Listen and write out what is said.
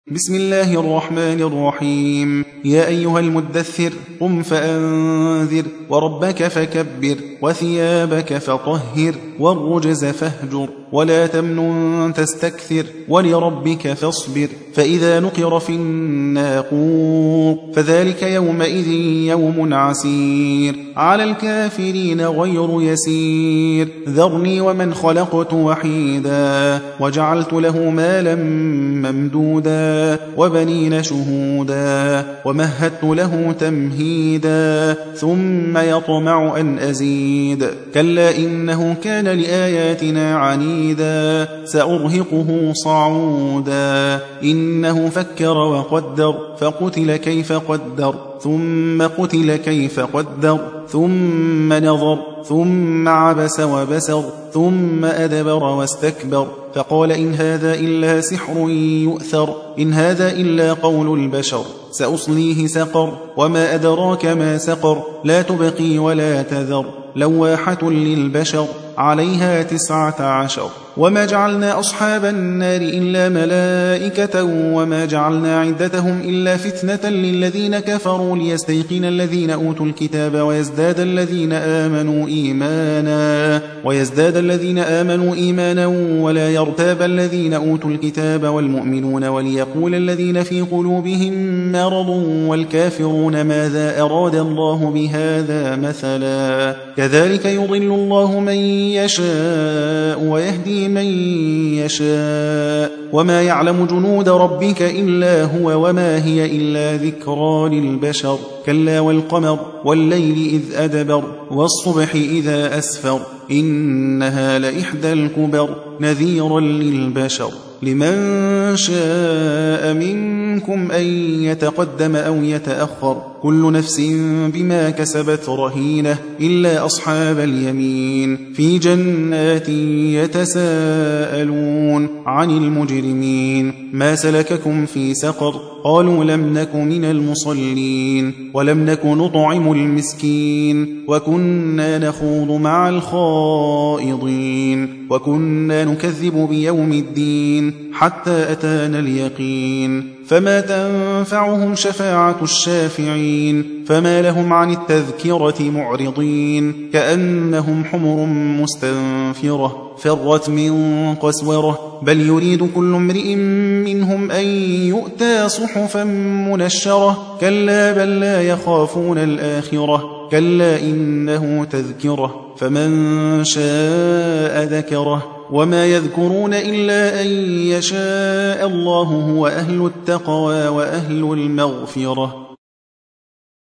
بسم الله الرحمن الرحيم. يا أيها المدثر قم فأنذر وربك فكبر وثيابك فطهر والرجز فاهجر ولا تمنن تستكثر ولربك فاصبر فإذا نقر في الناقور فذلك يومئذ يوم عسير على الكافرين غير يسير ذرني ومن خلقت وحيدا وجعلت له مالا ممدودا وبنين شهودا ومهدت له تمهيدا ثم يطمع أن أزيد كلا إنه كان لآياتنا عنيدا سأرهقه صعودا إنه فكر وقدر فقتل كيف قدر ثم قتل كيف قدر ثم نظر ثم عبس وبسر ثم أدبر واستكبر فقال إن هذا إلا سحر يؤثر إن هذا إلا قول البشر سأصليه سقر وما أدراك ما سقر لا تبقي ولا تذر لواحة للبشر عليها 19 وما جعلنا أصحاب النار إلا ملائكة وما جعلنا عدتهم إلا فتنة للذين كفروا ليستيقن الذين أوتوا الكتاب ويزداد الذين آمنوا إيمانا ولا يرتاب الذين أوتوا الكتاب والمؤمنون وليقول الذين في قلوبهم مرض والكافرون ماذا أراد الله بهذا مثلا كذلك يضل الله من يشاء ويهدي من يشاء وما يعلم جنود ربك إلا هو وما هي إلا ذكرى للبشر كلا والقمر والليل إذ أدبر والصبح إذا أسفر إنها لإحدى الكبر نذيرا للبشر لمن شاء منكم أن يتقدم أو يتأخر كل نفس بما كسبت رهينة إلا أصحاب اليمين في جنات يتساءلون عن المجرمين ما سلككم في سقر قالوا لم نك من المصلين ولم نك نطعم المسكين وكنا نخوض مع الخائضين وكنا نكذب بيوم الدين حتى أتانا اليقين فما تنفعهم شفاعة الشافعين فما لهم عن التذكرة معرضين كأنهم حمر مستنفرة فرت من قسورة بل يريد كل امرئ منهم أن يؤتى صحفا منشرة كلا بل لا يخافون الآخرة كلا إنه تذكرة فمن شاء ذكره وما يذكرون إلا أن يشاء الله هو أهل التقوى وأهل المغفرة